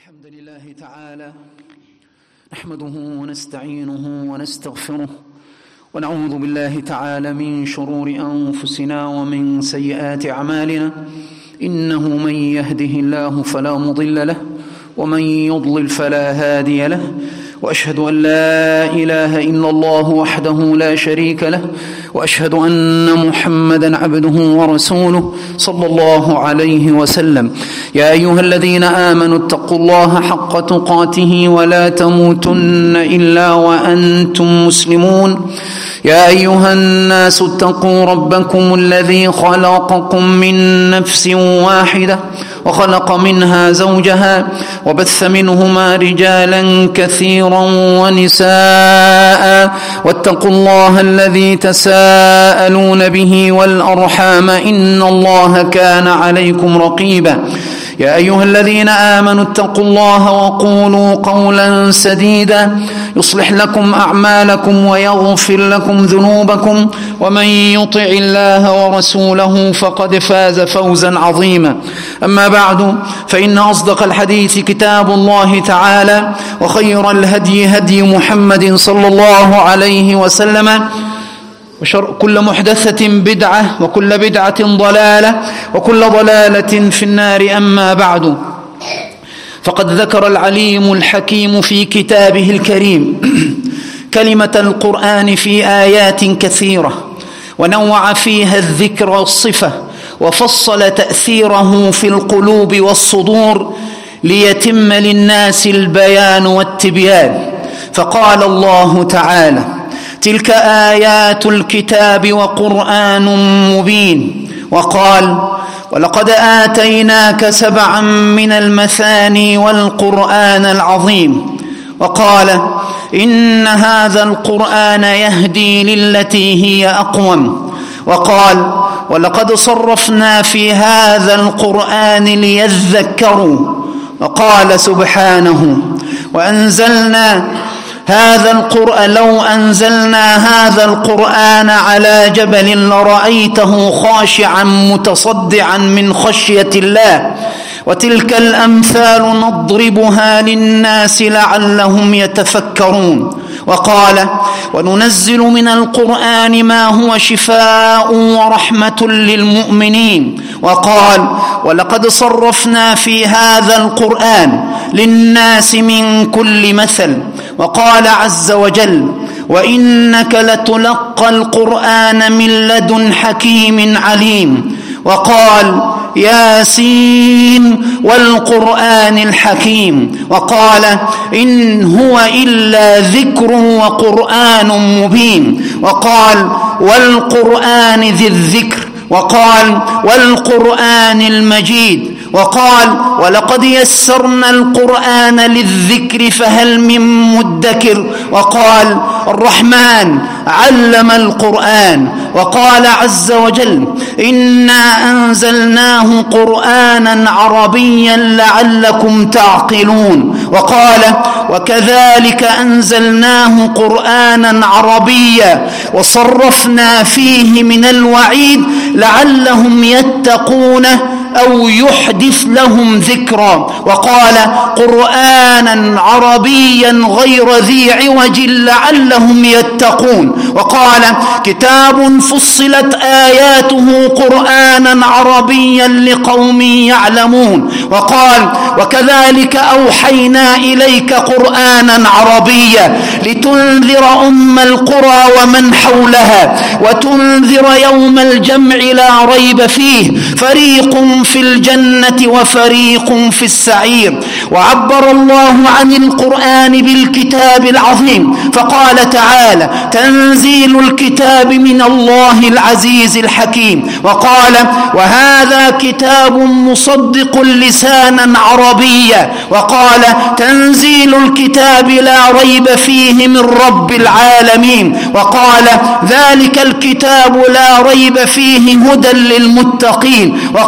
الحمد لله تعالى نحمده ونستعينه ونستغفره ونعوذ بالله تعالى من شرور أنفسنا ومن سيئات أعمالنا. إنه من يهده الله فلا مضل له ومن يضلل فلا هادي له، وأشهد أن لا إله إلا الله وحده لا شريك له، وأشهد أن محمدا عبده ورسوله صلى الله عليه وسلم. يا أيها الذين آمنوا اتقوا الله حق تقاته ولا تموتن إلا وأنتم مسلمون. يا أيها الناس اتقوا ربكم الذي خلقكم من نفس واحدة وخلق منها زوجها وبث منهما رجالا كثيرا ونساء، واتقوا الله الذي تساءلون به والأرحام إن الله كان عليكم رقيبا. يا أيها الذين آمنوا اتقوا الله وقولوا قولا سديدا يصلح لكم أعمالكم ويغفر لكم ذنوبكم، ومن يطع الله ورسوله فقد فاز فوزا عظيما. أما بعد، فإن أصدق الحديث كتاب الله تعالى، وخير الهدي هدي محمد صلى الله عليه وسلم، كل محدثة بدعة وكل بدعة ضلالة وكل ضلالة في النار. أما بعد، فقد ذكر العليم الحكيم في كتابه الكريم كلمة القرآن في آيات كثيرة، ونوع فيها الذكر والصفة، وفصل تأثيره في القلوب والصدور ليتم للناس البيان والتبيان. فقال الله تعالى: تلك آيات الكتاب وقرآن مبين. وقال: ولقد آتيناك 7 من المثاني والقرآن العظيم. وقال: إن هذا القرآن يهدي للتي هي أقوم. وقال: ولقد صرفنا في هذا القرآن ليذكروا. وقال سبحانه: وأنزلنا هذا القرآن لو أنزلنا هذا القرآن على جبل لرأيته خاشعا متصدعا من خشية الله. وتلك الأمثال نضربها للناس لعلهم يتفكرون. وقال: وننزل من القرآن ما هو شفاء ورحمة للمؤمنين. وقال: ولقد صرفنا في هذا القرآن للناس من كل مثل. وقال عز وجل: وإنك لتلقى القرآن من لدن حكيم عليم. وقال: ياسين والقرآن الحكيم. وقال: إن هو إلا ذكر وقرآن مبين. وقال: والقرآن ذي الذكر. وقال: والقرآن المجيد. وقال: ولقد يسرنا القرآن للذكر فهل من مدكر. وقال: الرحمن علم القرآن. وقال عز وجل: إنا أنزلناه قرآنا عربيا لعلكم تعقلون. وقال: وكذلك أنزلناه قرآنا عربيا وصرفنا فيه من الوعيد لعلهم يتقون أو يحدث لهم ذكرا. وقال: قرآنا عربيا غير ذي عوج لعلهم يتقون. وقال: كتاب فصلت آياته قرآنا عربيا لقوم يعلمون. وقال: وكذلك أوحينا إليك قرآنا عربيا لتنذر أم القرى ومن حولها وتنذر يوم الجمع لا ريب فيه فريق في الجنة وفريق في السعير. وعبر الله عن القرآن بالكتاب العظيم فقال تعالى: تنزيل الكتاب من الله العزيز الحكيم. وقال: وهذا كتاب مصدق لسانا عربيا. وقال: تنزيل الكتاب لا ريب فيه من رب العالمين. وقال: ذلك الكتاب لا ريب فيه هدى للمتقين. وقال: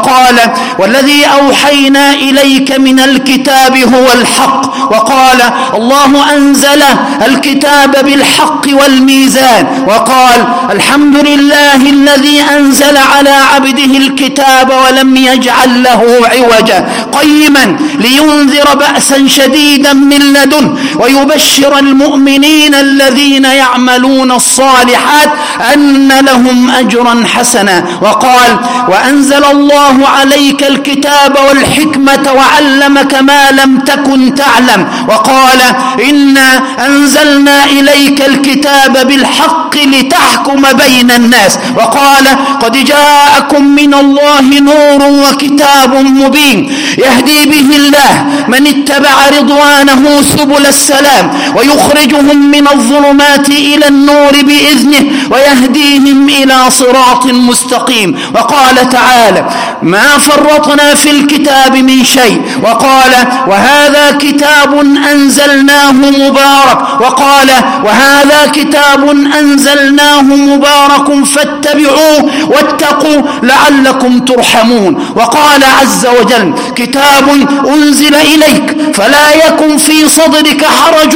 والذي أوحينا إليك من الكتاب هو الحق. وقال الله أنزل الكتاب بالحق والميزان. وقال الحمد لله الذي أنزل على عبده الكتاب ولم يجعل له عوجا قيما لينذر بأسا شديدا من لدنه ويبشر المؤمنين الذين يعملون الصالحات أن لهم أجرا حسنا. وقال وأنزل الله عليك الكتاب والحكمة وعلمك ما لم تكن تعلم. وقال إنا أنزلنا إليك الكتاب بالحق لتحكم بين الناس. وقال قد جاءكم من الله نور وكتاب مبين يهدي به الله من اتبع رضوانه سبل السلام ويخرجهم من الظلمات إلى النور بإذنه ويهديهم إلى صراط مستقيم. وقال تعالى ما فرطنا في الكتاب من شيء. وقال وهذا كتاب أنزلناه مبارك. وقال وهذا كتاب أنزلناه مبارك فاتبعوه واتقوا لعلكم ترحمون. وقال عز وجل كتاب أنزل إليك فلا يكن في صدرك حرج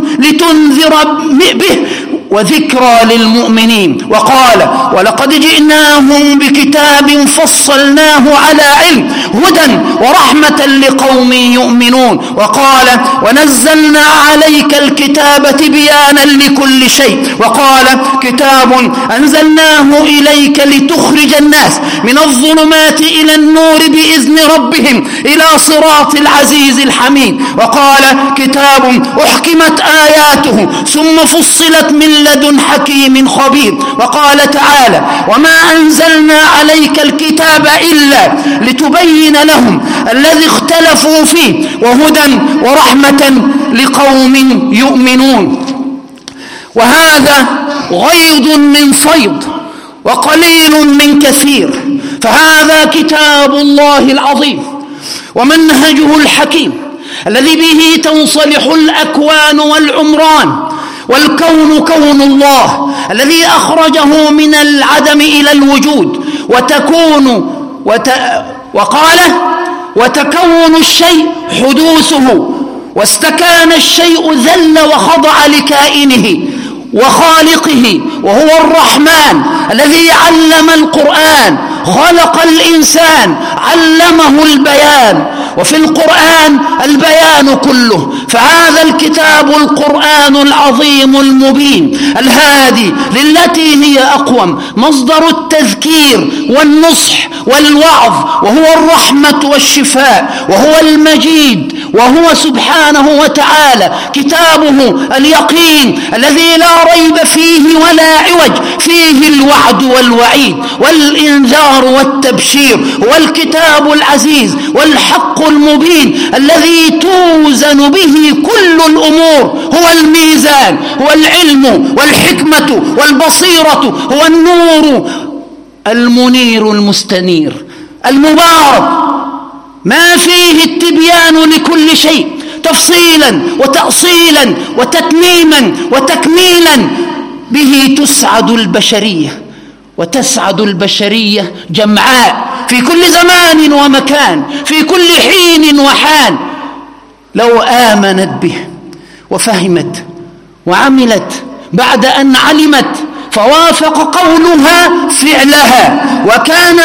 لتنذر به وذكرى للمؤمنين. وقال ولقد جئناهم بكتاب فصلناه على علم هدى ورحمة لقوم يؤمنون. وقال ونزلنا عليك الكتاب تبيانا لكل شيء. وقال كتاب أنزلناه إليك لتخرج الناس من الظلمات إلى النور بإذن ربهم إلى صراط العزيز الحميد. وقال كتاب أحكمت آياته ثم فصلت من لدن حكيم خبير. وقال تعالى وما أنزلنا عليك الكتاب إلا لتبين لهم الذي اختلفوا فيه وهدى ورحمة لقوم يؤمنون. وهذا غيض من فيض وقليل من كثير. فهذا كتاب الله العظيم ومنهجه الحكيم الذي به تنصلح الأكوان والعمران والكون كون الله الذي أخرجه من العدم إلى الوجود وقال وتكون الشيء حدوثه واستكان الشيء ذل وخضع لكائنه وخالقه وهو الرحمن الذي علم القرآن خلق الإنسان علمه البيان. وفي القرآن البيان كله. فهذا الكتاب القرآن العظيم المبين الهادي للتي هي أقوم مصدر التذكير والنصح والوعظ وهو الرحمة والشفاء وهو المجيد وهو سبحانه وتعالى كتابه اليقين الذي لا ريب فيه ولا عوج فيه الوعد والوعيد والإنذار والتبشير. هو الكتاب العزيز والحق المبين الذي توزن به كل الأمور. هو الميزان هو العلم والحكمة والبصيرة هو النور المنير المستنير المبارك ما فيه التبيان لكل شيء تفصيلا وتأصيلا وتتميما وتكميلا. به تسعد البشرية وتسعد البشرية جمعاء في كل زمان ومكان في كل حين وحال لو آمنت به وفهمت وعملت بعد أن علمت فوافق قولها فعلها وكان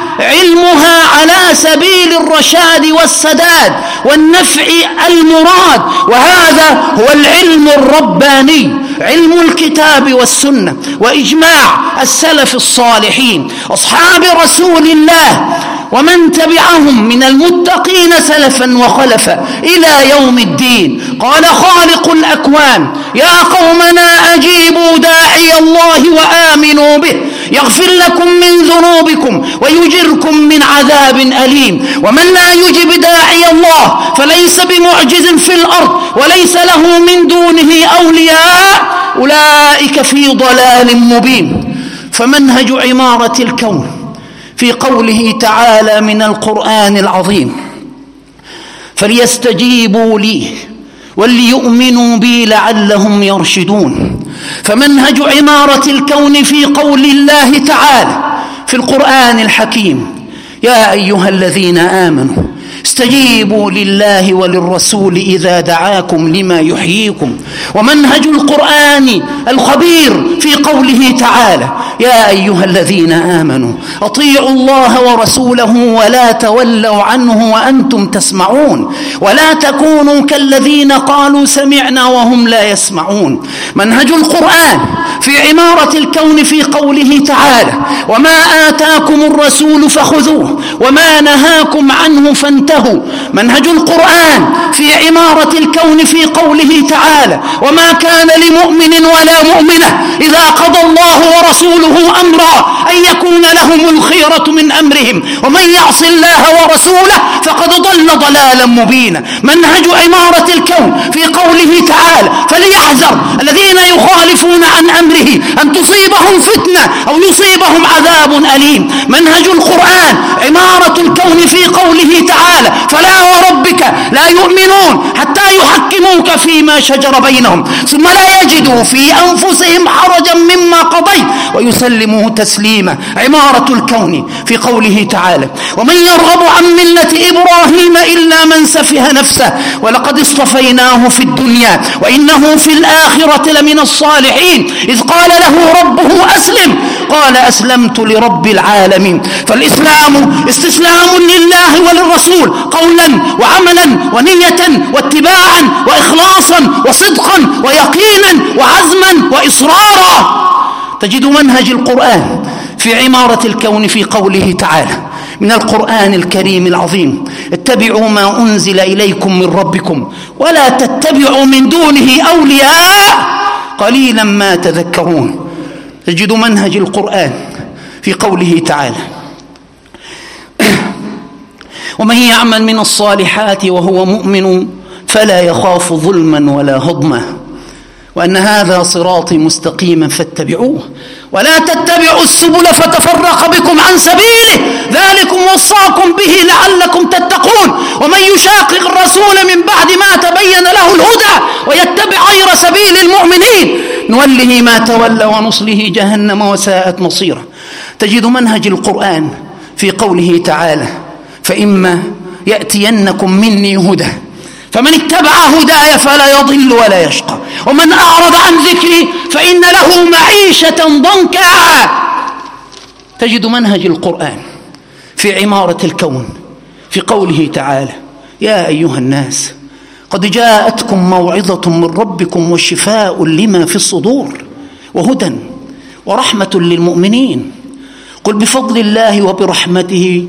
علمها على سبيل الرشاد والسداد والنفع المراد. وهذا هو العلم الرباني علم الكتاب والسنة وإجماع السلف الصالحين أصحاب رسول الله ومن تبعهم من المتقين سلفا وخلفا إلى يوم الدين. قال خالق الأكوان يا قومنا أجيبوا داعي الله وآمنوا به يغفر لكم من ذنوبكم ويجركم من عذاب أليم. ومن لا يجب داعي الله فليس بمعجز في الأرض وليس له من دونه أولياء أولئك في ضلال مبين. فمنهج عمارة الكون في قوله تعالى من القرآن العظيم فليستجيبوا لي وليؤمنوا بي لعلهم يرشدون. فمنهج عمارة الكون في قول الله تعالى في القرآن الحكيم يا أيها الذين آمنوا استجيبوا لله وللرسول إذا دعاكم لما يحييكم. ومنهج القرآن الخبير في قوله تعالى يا أيها الذين آمنوا أطيعوا الله ورسوله ولا تولوا عنه وأنتم تسمعون ولا تكونوا كالذين قالوا سمعنا وهم لا يسمعون. منهج القرآن في عمارة الكون في قوله تعالى وما آتاكم الرسول فخذوه وما نهاكم عنه فانتهوا. منهج القرآن في عمارة الكون في قوله تعالى وما كان لمؤمن ولا مؤمنة إذا قضى الله ورسوله أمرا أن يكون لهم الخيرة من أمرهم ومن يعص الله ورسوله فقد ضل ضلالا مبينا. منهج عمارة الكون في قوله تعالى فليحذر الذين يخالفون عن أمره أن تصيبهم فتنة أو يصيبهم عذاب أليم. منهج القرآن عمارة الكون في قوله تعالى فلا وربك لا يؤمنون حتى يحكموك فيما شجر بينهم ثم لا يجدوا في أنفسهم حرجا مما قضيت ويسلموا تسليما. عمارة الكون في قوله تعالى ومن يرغب عن ملة إبراهيم إلا من سفه نفسه ولقد اصطفيناه في الدنيا وإنه في الآخرة لمن الصالحين إذ قال له ربه أسلم قال أسلمت لرب العالمين. فالإسلام استسلام لله وللرسول قولا وعملا ونية واتباعا وإخلاصا وصدقا ويقينا وعزما وإصرارا. تجد منهج القرآن في عمارة الكون في قوله تعالى من القرآن الكريم العظيم اتبعوا ما أنزل إليكم من ربكم ولا تتبعوا من دونه أولياء قليلا ما تذكرون. تجد منهج القرآن في قوله تعالى ومن يعمل من الصالحات وهو مؤمن فلا يخاف ظلما ولا هضما وأن هذا صراطي مستقيما فاتبعوه ولا تتبعوا السبل فتفرق بكم عن سبيله ذلكم وصاكم به لعلكم تتقون. ومن يشاقق الرسول من بعد ما تبين له الهدى ويتبع غير سبيل المؤمنين نوله ما تولى ونصله جهنم وساءت مصيره. تجد منهج القرآن في قوله تعالى فإما يأتينكم مني هدى فمن اتبع هداي فلا يضل ولا يشقى ومن أعرض عن ذكري فإن له معيشة ضنكا. تجد منهج القرآن في عمارة الكون في قوله تعالى يا أيها الناس قد جاءتكم موعظة من ربكم وشفاء لما في الصدور وهدى ورحمة للمؤمنين قل بفضل الله وبرحمته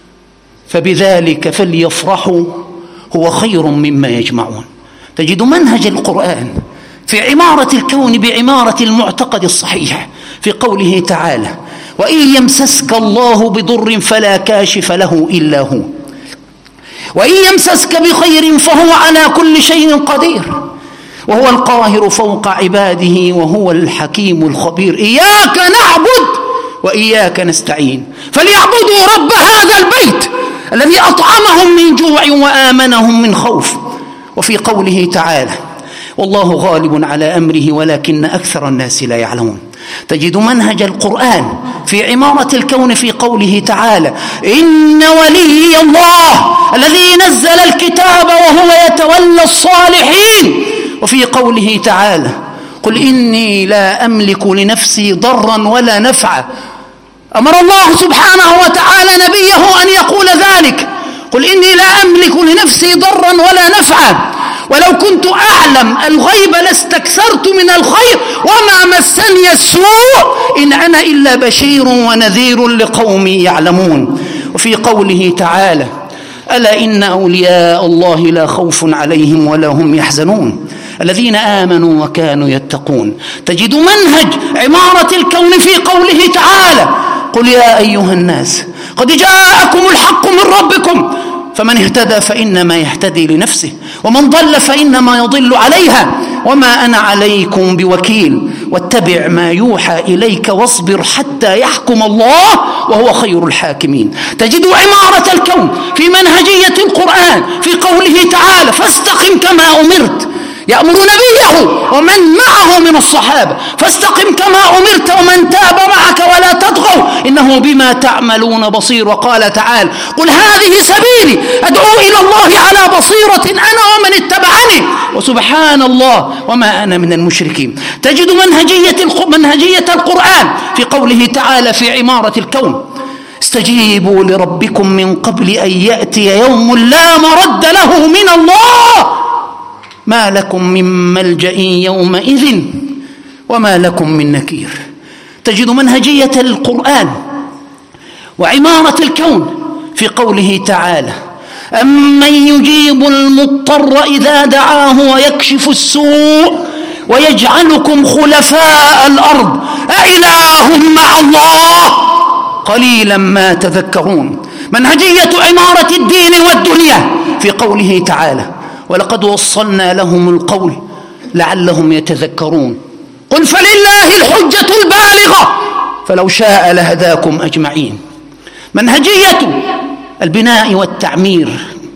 فبذلك فليفرحوا هو خير مما يجمعون. تجد منهج القرآن في عمارة الكون بعمارة المعتقد الصحيح في قوله تعالى وإن يمسسك الله بضر فلا كاشف له إلا هو وإن يمسسك بخير فهو على كل شيء قدير وهو القاهر فوق عباده وهو الحكيم الخبير. إياك نعبد وإياك نستعين فليعبدوا رب هذا البيت الذي أطعمهم من جوع وآمنهم من خوف. وفي قوله تعالى والله غالب على أمره ولكن أكثر الناس لا يعلمون. تجد منهج القرآن في عمارة الكون في قوله تعالى إن ولي الله الذي نزل الكتاب وهو يتولى الصالحين. وفي قوله تعالى قل إني لا أملك لنفسي ضرا ولا نفعا. أمر الله سبحانه وتعالى نبيه أن يقول ذلك قل إني لا أملك لنفسي ضرا ولا نفعا ولو كنت أعلم الغيب لاستكثرت من الخير وما مسني السوء إن أنا إلا بشير ونذير لقوم يعلمون. وفي قوله تعالى ألا إن أولياء الله لا خوف عليهم ولا هم يحزنون الذين آمنوا وكانوا يتقون. تجد منهج عمارة الكون في قوله تعالى قل يا أيها الناس قد جاءكم الحق من ربكم فمن اهتدى فإنما يهتدي لنفسه ومن ضل فإنما يضل عليها وما أنا عليكم بوكيل واتبع ما يوحى إليك واصبر حتى يحكم الله وهو خير الحاكمين. تجد عمارة الكون في منهجية القرآن في قوله تعالى فاستقم كما أمرت يأمر نبيه ومن معه من الصحابة فاستقم كما أمرت ومن تاب معك ولا تطغوا إنه بما تعملون بصير. وقال تعالى قل هذه سبيلي أدعو إلى الله على بصيرة أنا ومن اتبعني وسبحان الله وما أنا من المشركين. تجد منهجية القرآن في قوله تعالى في عمارة الكون استجيبوا لربكم من قبل أن يأتي يوم لا مرد له من الله ما لكم من ملجأ يومئذ وما لكم من نكير. تجد منهجية القرآن وعمارة الكون في قوله تعالى أمن يجيب المضطر إذا دعاه ويكشف السوء ويجعلكم خلفاء الأرض أإله مع الله قليلا ما تذكرون. منهجية عمارة الدين والدنيا في قوله تعالى ولقد وصلنا لهم القول لعلهم يتذكرون قل فلله الحجة البالغة فلو شاء لهداكم أجمعين. منهجية البناء والتعمير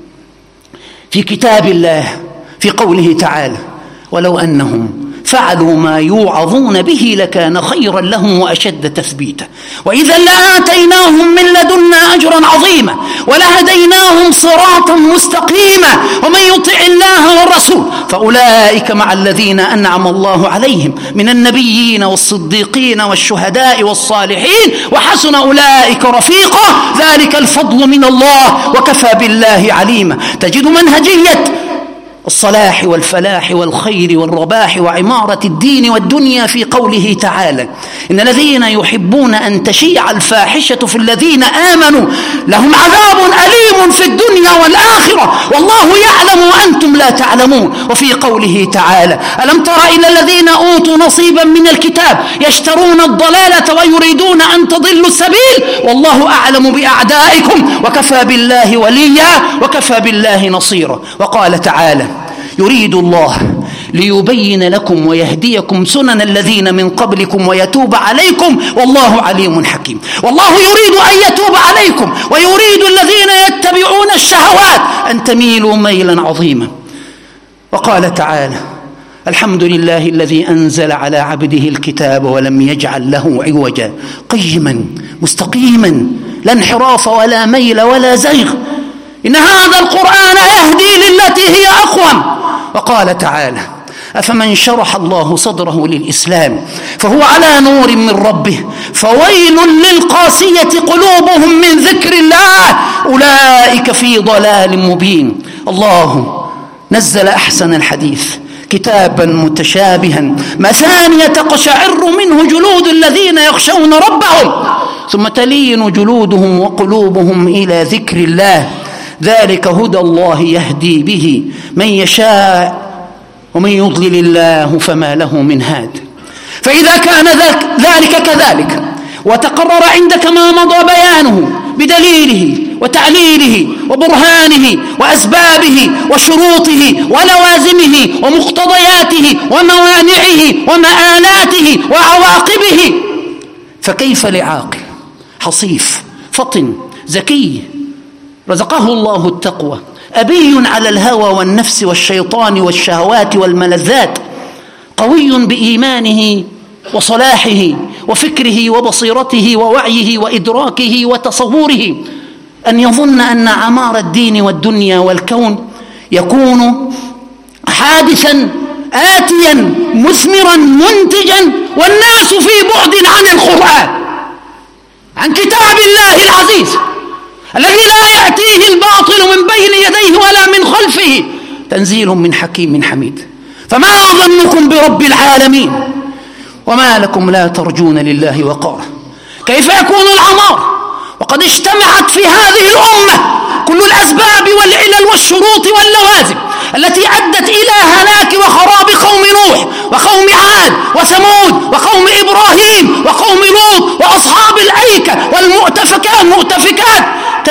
في كتاب الله في قوله تعالى ولو أنهم فعلوا ما يوعظون به لكان خيرا لهم وأشد تثبيتا وإذا لآتيناهم من لدنا أجرا عظيما ولهديناهم صراطا مستقيما ومن يطع الله والرسول فأولئك مع الذين أنعم الله عليهم من النبيين والصديقين والشهداء والصالحين وحسن أولئك رفيقا ذلك الفضل من الله وكفى بالله عليما. تجد منهجية الصلاح والفلاح والخير والرباح وعمارة الدين والدنيا في قوله تعالى إن الذين يحبون أن تشيع الفاحشة في الذين آمنوا لهم عذاب أليم في الدنيا والآخرة والله يعلم وأنتم لا تعلمون. وفي قوله تعالى ألم تر إلى الذين أوتوا نصيبا من الكتاب يشترون الضلالة ويريدون أن تضلوا السبيل والله أعلم بأعدائكم وكفى بالله وليا وكفى بالله نصيرا. وقال تعالى يريد الله ليبين لكم ويهديكم سنن الذين من قبلكم ويتوب عليكم والله عليم حكيم. والله يريد أن يتوب عليكم ويريد الذين يتبعون الشهوات أن تميلوا ميلا عظيما. وقال تعالى الحمد لله الذي أنزل على عبده الكتاب ولم يجعل له عوجا قيما مستقيما لا انحراف ولا ميل ولا زيغ إن هذا القرآن يهدي للتي هي أقوم. وقال تعالى أفمن شرح الله صدره للإسلام فهو على نور من ربه فويل للقاسية قلوبهم من ذكر الله أولئك في ضلال مبين. الله نزل أحسن الحديث كتابا متشابها مثانية تقشعر منه جلود الذين يخشون ربهم ثم تلين جلودهم وقلوبهم إلى ذكر الله ذلك هدى الله يهدي به من يشاء ومن يضلل الله فما له من هاد. فإذا كان ذلك كذلك وتقرر عندك ما مضى بيانه بدليله وتعليله وبرهانه وأسبابه وشروطه ولوازمه ومقتضياته وموانعه ومآلاته وعواقبه فكيف لعاقل حصيف فطن ذكي رزقه الله التقوى أبي على الهوى والنفس والشيطان والشهوات والملذات قوي بإيمانه وصلاحه وفكره وبصيرته ووعيه وإدراكه وتصوره أن يظن أن عمار الدين والدنيا والكون يكون حادثا آتيا مثمرا منتجا والناس في بعد عن القرآن عن كتاب الله العزيز الذي لا يأتيه الباطل من بين يديه ولا من خلفه تنزيل من حكيم حميد. فما ظنكم برب العالمين وما لكم لا ترجون لله وقارا. كيف يكون العمار وقد اجتمعت في هذه الأمة كل الأسباب والعلل والشروط واللوازم التي أدت إلى هلاك وخراب قوم نوح وقوم عاد وثمود وقوم إبراهيم وقوم لوط وأصحاب الأيكة والمؤتفكات.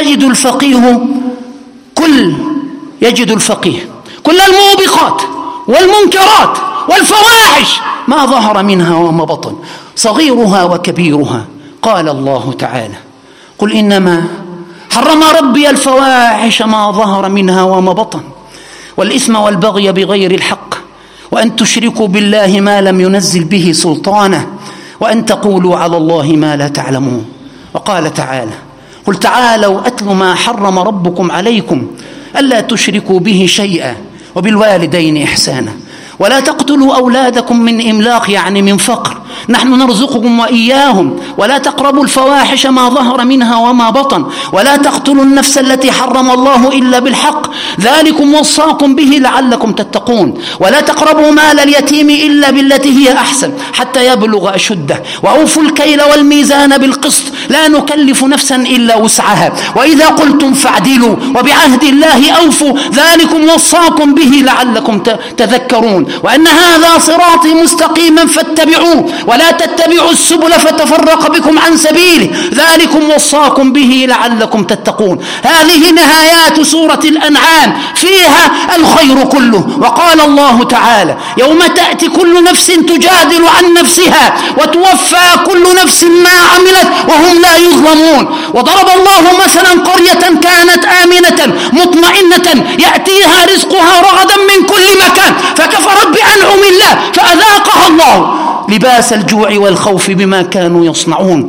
يجد الفقيه كل الموبقات والمنكرات والفواحش ما ظهر منها وما بطن صغيرها وكبيرها. قال الله تعالى قل إنما حرم ربي الفواحش ما ظهر منها وما بطن والإثم والبغي بغير الحق وأن تشركوا بالله ما لم ينزل به سلطانه وأن تقولوا على الله ما لا تعلمون. وقال تعالى: قل تعالوا أتل ما حرم ربكم عليكم ألا تشركوا به شيئا وبالوالدين إحسانا ولا تقتلوا أولادكم من إملاق، يعني من فقر، نحن نرزقكم وإياهم، ولا تقربوا الفواحش ما ظهر منها وما بطن، ولا تقتلوا النفس التي حرم الله إلا بالحق، ذلكم وصاكم به لعلكم تتقون، ولا تقربوا مال اليتيم إلا بالتي هي أحسن حتى يبلغ أشده، وأوفوا الكيل والميزان بالقسط لا نكلف نفسا إلا وسعها، وإذا قلتم فاعدلوا وبعهد الله أوفوا، ذلكم وصاكم به لعلكم تذكرون، وأن هذا صراطي مستقيما فاتبعوه ولا تتبعوا السبل فتفرق بكم عن سبيله، ذلكم وصاكم به لعلكم تتقون. هذه نهايات سورة الأنعام، فيها الخير كله. وقال الله تعالى: يوم تأتي كل نفس تجادل عن نفسها وتوفى كل نفس ما عملت وهم لا يظلمون. وضرب الله مثلا قرية كانت آمنة مطمئنة يأتيها رزقها رغدا من كل مكان فكفرت بأنعم الله فأذاقها الله لباس الجوع والخوف بما كانوا يصنعون.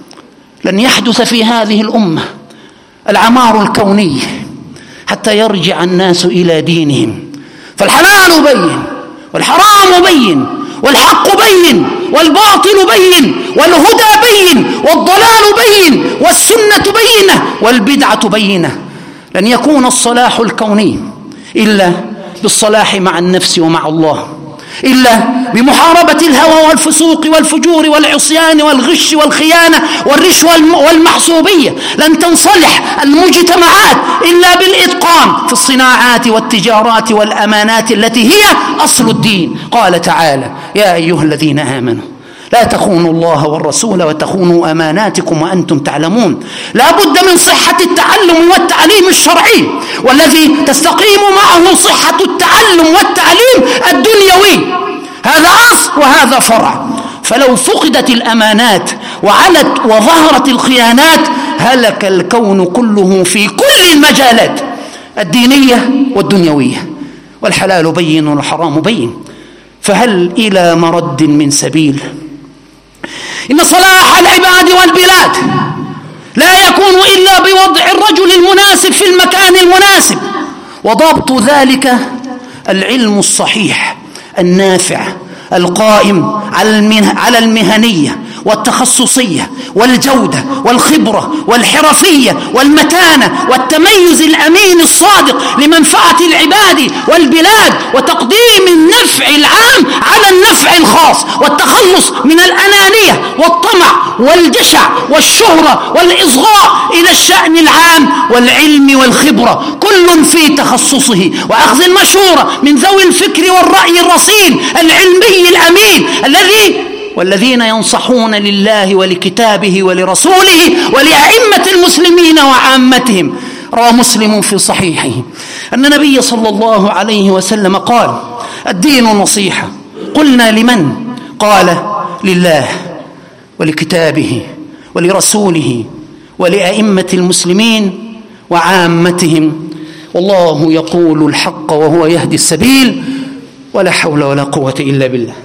لن يحدث في هذه الأمة العمار الكوني حتى يرجع الناس إلى دينهم، فالحلال بين والحرام بين والحق بين والباطل بين والهدى بين والضلال بين والسنة بينة والبدعة بينة. لن يكون الصلاح الكوني إلا بالصلاح مع النفس ومع الله، إلا بمحاربة الهوى والفسوق والفجور والعصيان والغش والخيانة والرشوة والمحسوبية. لن تنصلح المجتمعات إلا بالإتقان في الصناعات والتجارات والأمانات التي هي أصل الدين. قال تعالى: يا أيها الذين آمنوا لا تخونوا الله والرسول وتخونوا أماناتكم وأنتم تعلمون. لا بد من صحة التعلم والتعليم الشرعي، والذي تستقيم معه صحة التعلم والتعليم الدنيوي، هذا أصل وهذا فرع. فلو فقدت الأمانات وعلت وظهرت الخيانات هلك الكون كله في كل المجالات الدينية والدنيوية، والحلال بين والحرام بين، فهل إلى مرد من سبيل؟ إن صلاح العباد والبلاد لا يكون إلا بوضع الرجل المناسب في المكان المناسب، وضبط ذلك العلم الصحيح النافع القائم على المهنية والتخصصية والجودة والخبرة والحرفية والمتانة والتميز الأمين الصادق لمنفعة العباد والبلاد، وتقديم النفع العام على النفع الخاص، والتخلص من الأنانية والطمع والجشع والشهرة والإصغاء إلى الشأن العام والعلم والخبرة كل في تخصصه، وأخذ المشورة من ذوي الفكر والرأي الرصين العلمي الأمين والذين ينصحون لله ولكتابه ولرسوله ولأئمة المسلمين وعامتهم. روى مسلم في صحيحه أن النبي صلى الله عليه وسلم قال: الدين نصيحة. قلنا: لمن؟ قال: لله ولكتابه ولرسوله ولأئمة المسلمين وعامتهم، والله يقول الحق وهو يهدي السبيل، ولا حول ولا قوة إلا بالله.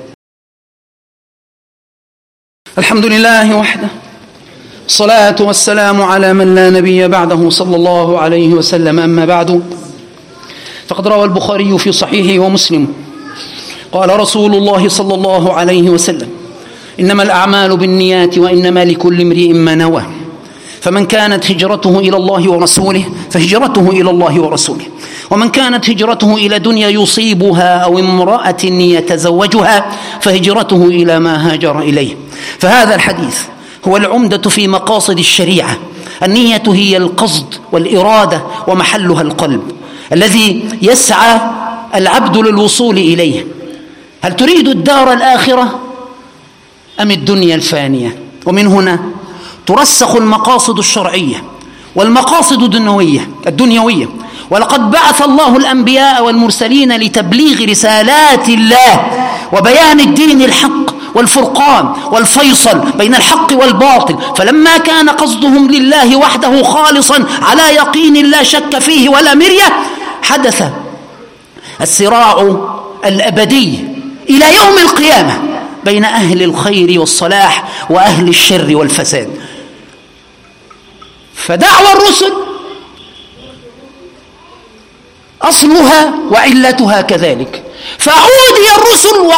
الحمد لله وحده، الصلاة والسلام على من لا نبي بعده صلى الله عليه وسلم. أما بعد، فقد روى البخاري في صحيحه ومسلم قال رسول الله صلى الله عليه وسلم: إنما الأعمال بالنيات وإنما لكل امرئ ما نوى، فمن كانت هجرته إلى الله ورسوله فهجرته إلى الله ورسوله، ومن كانت هجرته إلى دنيا يصيبها أو امرأة يتزوجها فهجرته إلى ما هاجر إليه. فهذا الحديث هو العمدة في مقاصد الشريعة. النية هي القصد والإرادة ومحلها القلب الذي يسعى العبد للوصول إليه. هل تريد الدار الآخرة أم الدنيا الفانية؟ ومن هنا ترسخ المقاصد الشرعية والمقاصد الدنيوية. ولقد بعث الله الأنبياء والمرسلين لتبليغ رسالات الله وبيان الدين الحق والفرقان والفيصل بين الحق والباطل. فلما كان قصدهم لله وحده خالصا على يقين لا شك فيه ولا مرية، حدث الصراع الأبدي إلى يوم القيامة بين أهل الخير والصلاح وأهل الشر والفساد. فدعوى الرسل أصلها وعلتها كذلك. فعودي الرسل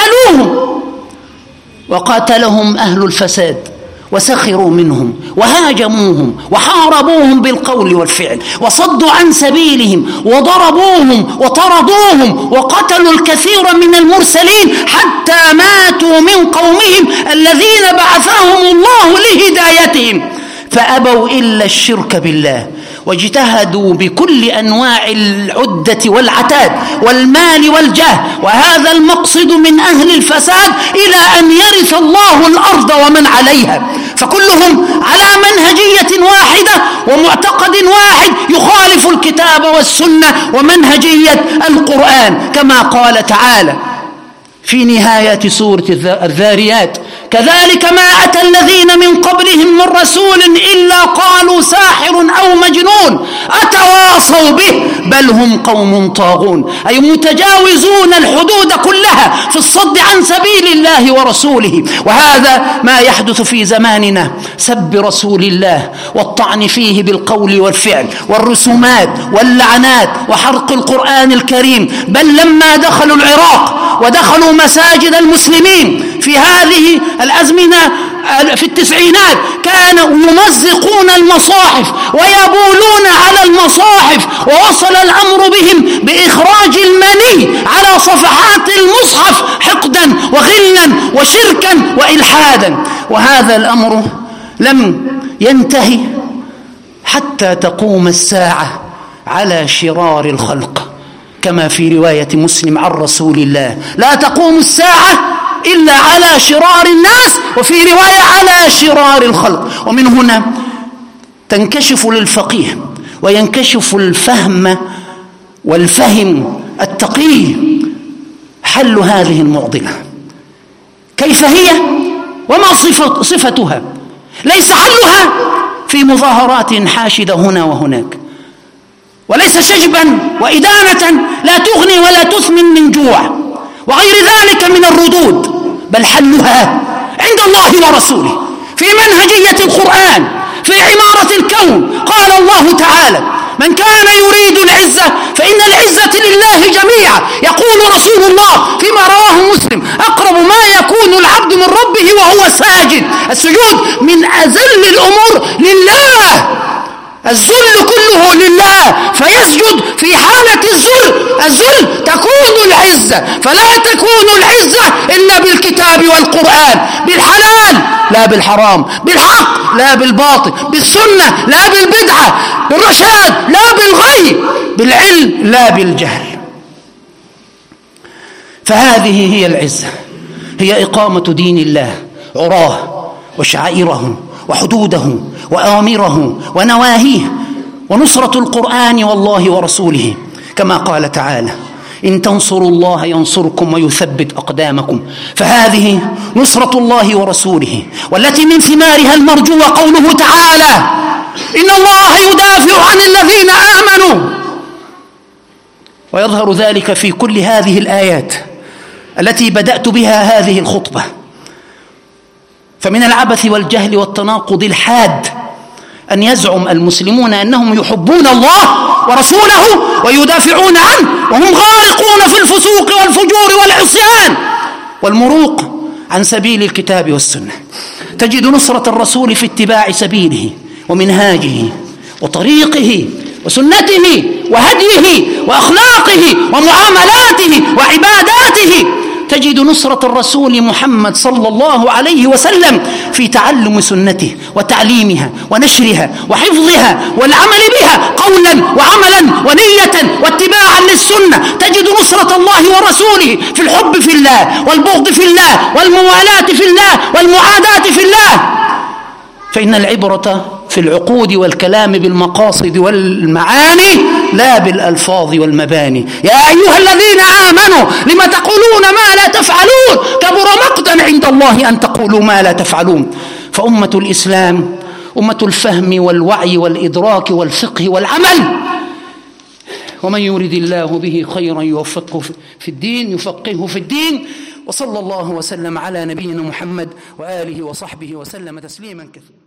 وقاتلهم أهل الفساد وسخروا منهم وهاجموهم وحاربوهم بالقول والفعل وصدوا عن سبيلهم وضربوهم وطردوهم وقتلوا الكثير من المرسلين حتى ماتوا من قومهم الذين بعثهم الله لهدايتهم، فأبوا إلا الشرك بالله واجتهدوا بكل أنواع العدة والعتاد والمال والجاه، وهذا المقصد من أهل الفساد إلى أن يرث الله الأرض ومن عليها. فكلهم على منهجية واحدة ومعتقد واحد يخالف الكتاب والسنة ومنهجية القرآن، كما قال تعالى في نهاية سورة الذاريات: كذلك ما أتى الذين من قبلهم من رسول إلا قالوا ساحر أو مجنون أتواصوا به بل هم قوم طاغون، أي متجاوزون الحدود كلها في الصد عن سبيل الله ورسوله. وهذا ما يحدث في زماننا، سب رسول الله والطعن فيه بالقول والفعل والرسومات واللعنات وحرق القرآن الكريم. بل لما دخلوا العراق ودخلوا مساجد المسلمين في هذه الأزمنة في التسعينات كانوا يمزقون المصاحف ويبولون على المصاحف، ووصل الأمر بهم بإخراج المني على صفحات المصحف حقدا وغلا وشركا وإلحادا. وهذا الأمر لم ينتهي حتى تقوم الساعة على شرار الخلق، كما في رواية مسلم عن رسول الله: لا تقوم الساعة إلا على شرار الناس، وفي رواية على شرار الخلق. ومن هنا تنكشف للفقيه وينكشف الفهم والفهم التقي حل هذه المعضلة. كيف هي وما صفتها؟ ليس حلها في مظاهرات حاشدة هنا وهناك، وليس شجبا وإدانة لا تغني ولا تثمن من جوع وغير ذلك من الردود، بل حلها عند الله ورسوله في منهجية القرآن في عمارة الكون. قال الله تعالى: من كان يريد العزة فإن العزة لله جميعا. يقول رسول الله فيما رواه مسلم: أقرب ما يكون العبد من ربه وهو ساجد. السجود من أذل الأمور لله، الذل كله لله، فيسجد في حالة الذل تكون العزة. فلا تكون العزة إلا بالكتاب والقرآن، بالحلال لا بالحرام، بالحق لا بالباطل، بالسنة لا بالبدعة، بالرشاد لا بالغي، بالعلم لا بالجهل. فهذه هي العزة، هي إقامة دين الله عراه وشعائره وحدوده وأوامره ونواهيه، ونصرة القرآن والله ورسوله، كما قال تعالى: إن تنصروا الله ينصركم ويثبت أقدامكم. فهذه نصرة الله ورسوله، والتي من ثمارها المرجو قوله تعالى: إن الله يدافع عن الذين آمنوا. ويظهر ذلك في كل هذه الآيات التي بدأت بها هذه الخطبة. فمن العبث والجهل والتناقض الحاد أن يزعم المسلمون أنهم يحبون الله ورسوله ويدافعون عنه وهم غارقون في الفسوق والفجور والعصيان والمروق عن سبيل الكتاب والسنة. تجد نصرة الرسول في اتباع سبيله ومنهاجه وطريقه وسنته وهديه وأخلاقه ومعاملاته وعباداته. تجد نصرة الرسول محمد صلى الله عليه وسلم في تعلم سنته وتعليمها ونشرها وحفظها والعمل بها قولا وعملا ونية واتباعا للسنة. تجد نصرة الله ورسوله في الحب في الله والبغض في الله والموالاة في الله والمعاداة في الله. فإن العبرة في العقود والكلام بالمقاصد والمعاني لا بالألفاظ والمباني. يا أيها الذين آمنوا لما تقولون ما لا تفعلون كبر مقتا عند الله أن تقولوا ما لا تفعلون. فأمة الإسلام أمة الفهم والوعي والإدراك والفقه والعمل، ومن يرد الله به خيرا يوفقه في الدين، يفقهه في الدين. وصلى الله وسلم على نبينا محمد وآله وصحبه وسلم تسليما كثيرا.